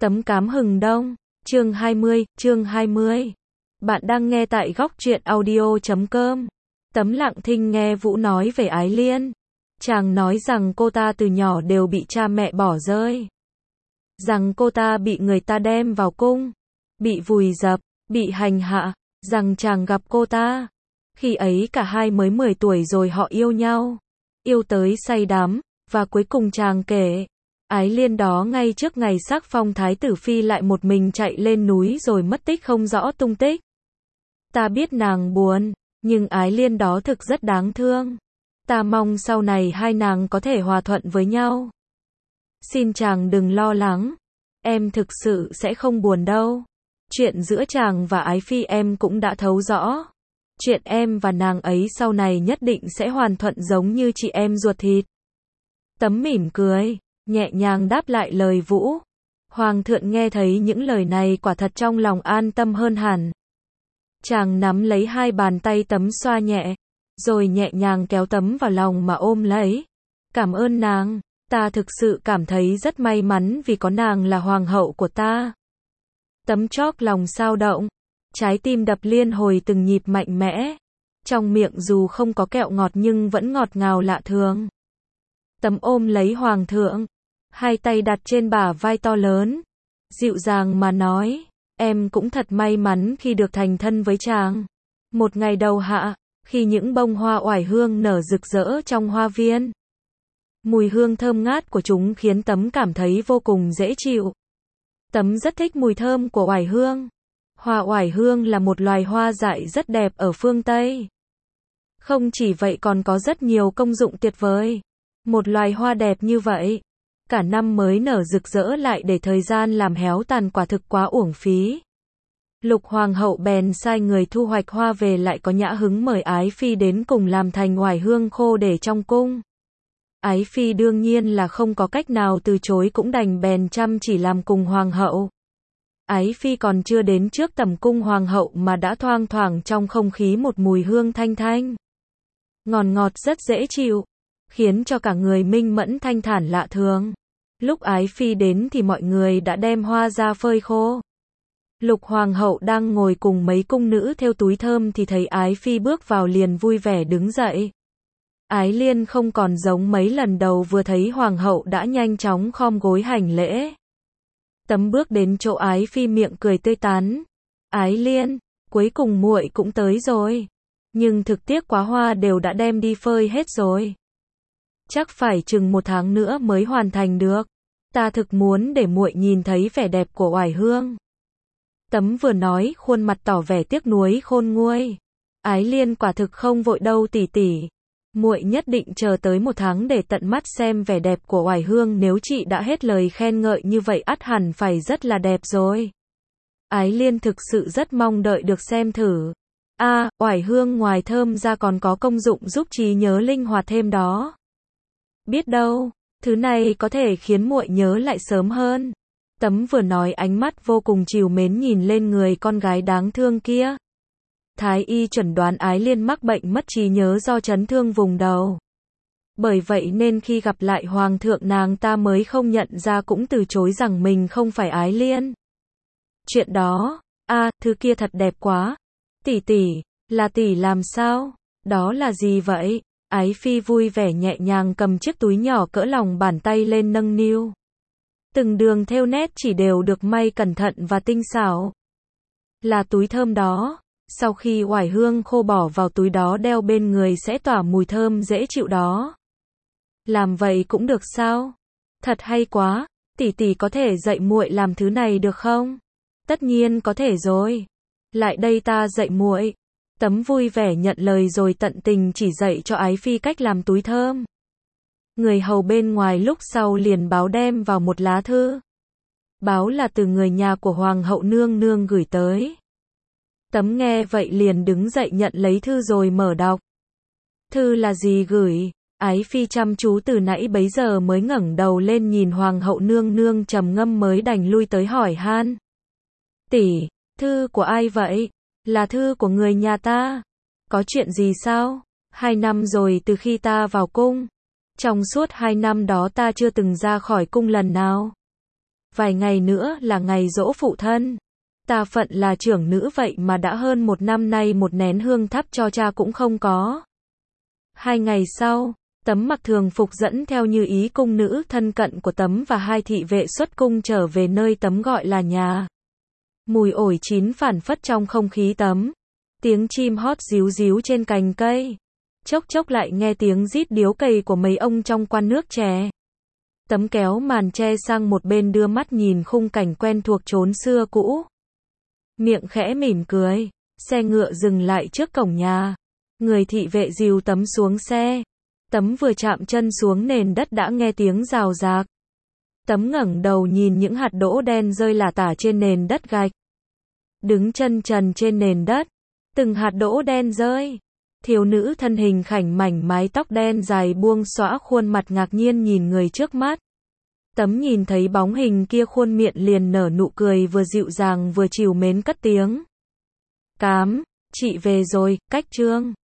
Tấm Cám Hừng Đông, chương 20. Bạn đang nghe tại góc truyện audio.com. Tấm lặng thinh nghe Vũ nói về Ái Liên. Chàng nói rằng cô ta từ nhỏ đều bị cha mẹ bỏ rơi. Rằng cô ta bị người ta đem vào cung, bị vùi dập, bị hành hạ. Rằng chàng gặp cô ta. Khi ấy cả hai mới 10 tuổi rồi họ yêu nhau. Yêu tới say đắm, và cuối cùng chàng kể. Ái Liên đó ngay trước ngày xác phong thái tử phi lại một mình chạy lên núi rồi mất tích không rõ tung tích. Ta biết nàng buồn, nhưng Ái Liên đó thực rất đáng thương. Ta mong sau này hai nàng có thể hòa thuận với nhau. Xin chàng đừng lo lắng, em thực sự sẽ không buồn đâu. Chuyện giữa chàng và Ái Phi em cũng đã thấu rõ. Chuyện em và nàng ấy sau này nhất định sẽ hoàn thuận giống như chị em ruột thịt. Tấm mỉm cười, nhẹ nhàng đáp lại lời Vũ. Hoàng thượng nghe thấy những lời này quả thật trong lòng an tâm hơn hẳn. Chàng nắm lấy hai bàn tay Tấm xoa nhẹ, rồi nhẹ nhàng kéo Tấm vào lòng mà ôm lấy. Cảm ơn nàng, ta thực sự cảm thấy rất may mắn vì có nàng là hoàng hậu của ta. Tấm chóp lòng sao động, trái tim đập liên hồi từng nhịp mạnh mẽ. Trong miệng dù không có kẹo ngọt nhưng vẫn ngọt ngào lạ thường. Tấm ôm lấy hoàng thượng, hai tay đặt trên bả vai to lớn, dịu dàng mà nói, em cũng thật may mắn khi được thành thân với chàng. Một ngày đầu hạ, khi những bông hoa oải hương nở rực rỡ trong hoa viên, mùi hương thơm ngát của chúng khiến Tấm cảm thấy vô cùng dễ chịu. Tấm rất thích mùi thơm của oải hương. Hoa oải hương là một loài hoa dại rất đẹp ở phương Tây. Không chỉ vậy còn có rất nhiều công dụng tuyệt vời. Một loài hoa đẹp như vậy, cả năm mới nở rực rỡ lại để thời gian làm héo tàn quả thực quá uổng phí. Lục hoàng hậu bèn sai người thu hoạch hoa về lại có nhã hứng mời Ái Phi đến cùng làm thành oải hương khô để trong cung. Ái Phi đương nhiên là không có cách nào từ chối cũng đành bèn chăm chỉ làm cùng hoàng hậu. Ái Phi còn chưa đến trước tầm cung hoàng hậu mà đã thoang thoảng trong không khí một mùi hương thanh thanh. Ngọt ngọt rất dễ chịu, khiến cho cả người minh mẫn thanh thản lạ thường. Lúc Ái Phi đến thì mọi người đã đem hoa ra phơi khô. Lục hoàng hậu đang ngồi cùng mấy cung nữ thêu túi thơm thì thấy Ái Phi bước vào liền vui vẻ đứng dậy. Ái Liên không còn giống mấy lần đầu vừa thấy hoàng hậu đã nhanh chóng khom gối hành lễ. Tấm bước đến chỗ Ái Phi miệng cười tươi tắn. Ái Liên, cuối cùng muội cũng tới rồi. Nhưng thực tiếc quá hoa đều đã đem đi phơi hết rồi. Chắc phải chừng 1 tháng nữa mới hoàn thành được. Ta thực muốn để muội nhìn thấy vẻ đẹp của oải hương. Tấm vừa nói khuôn mặt tỏ vẻ tiếc nuối khôn nguôi. Ái Liên quả thực không vội đâu tỷ tỷ. Muội nhất định chờ tới 1 tháng để tận mắt xem vẻ đẹp của oải hương, nếu chị đã hết lời khen ngợi như vậy ắt hẳn phải rất là đẹp rồi. Ái Liên thực sự rất mong đợi được xem thử. Oải hương ngoài thơm ra còn có công dụng giúp trí nhớ linh hoạt thêm đó. Biết đâu, thứ này có thể khiến muội nhớ lại sớm hơn. Tấm vừa nói ánh mắt vô cùng trìu mến nhìn lên người con gái đáng thương kia. Thái y chẩn đoán Ái Liên mắc bệnh mất trí nhớ do chấn thương vùng đầu. Bởi vậy nên khi gặp lại hoàng thượng nàng ta mới không nhận ra cũng từ chối rằng mình không phải Ái Liên. Chuyện đó, thứ kia thật đẹp quá. Tỷ tỷ, là tỷ làm sao? Đó là gì vậy? Ái Phi vui vẻ nhẹ nhàng cầm chiếc túi nhỏ cỡ lòng bàn tay lên nâng niu. Từng đường thêu nét chỉ đều được may cẩn thận và tinh xảo. Là túi thơm đó. Sau khi oải hương khô bỏ vào túi đó đeo bên người sẽ tỏa mùi thơm dễ chịu đó. Làm vậy cũng được sao? Thật hay quá, tỷ tỷ có thể dạy muội làm thứ này được không? Tất nhiên có thể rồi. Lại đây ta dạy muội. Tấm vui vẻ nhận lời rồi tận tình chỉ dạy cho Ái Phi cách làm túi thơm. Người hầu bên ngoài lúc sau liền báo đem vào một lá thư. Báo là từ người nhà của hoàng hậu nương nương gửi tới. Tấm nghe vậy liền đứng dậy nhận lấy thư rồi mở đọc. Thư là gì gửi? Ái Phi chăm chú từ nãy bấy giờ mới ngẩng đầu lên nhìn hoàng hậu nương nương trầm ngâm mới đành lui tới hỏi han. Tỷ, thư của ai vậy? Là thư của người nhà ta. Có chuyện gì sao? 2 năm rồi từ khi ta vào cung. Trong suốt 2 năm đó ta chưa từng ra khỏi cung lần nào. vài ngày nữa là ngày giỗ phụ thân. Ta phận là trưởng nữ vậy mà đã hơn 1 năm nay một nén hương thắp cho cha cũng không có. 2 ngày sau, Tấm mặc thường phục dẫn theo Như Ý cung nữ thân cận của Tấm và 2 thị vệ xuất cung trở về nơi Tấm gọi là nhà. Mùi ổi chín phảng phất trong không khí Tấm. Tiếng chim hót ríu ríu trên cành cây. Chốc chốc lại nghe tiếng rít điếu cày của mấy ông trong quan nước chè. Tấm kéo màn che sang một bên đưa mắt nhìn khung cảnh quen thuộc chốn xưa cũ. Miệng khẽ mỉm cười. Xe ngựa dừng lại trước cổng nhà. Người thị vệ dìu Tấm xuống xe. Tấm vừa chạm chân xuống nền đất đã nghe tiếng rào rạc. Tấm ngẩng đầu nhìn những hạt đỗ đen rơi lả tả trên nền đất gạch. Đứng chân trần trên nền đất, từng hạt đỗ đen rơi. Thiếu nữ thân hình khảnh mảnh mái tóc đen dài buông xõa khuôn mặt ngạc nhiên nhìn người trước mắt. Tấm nhìn thấy bóng hình kia khuôn miệng liền nở nụ cười vừa dịu dàng vừa trìu mến cất tiếng. Cám, chị về rồi, cách trương.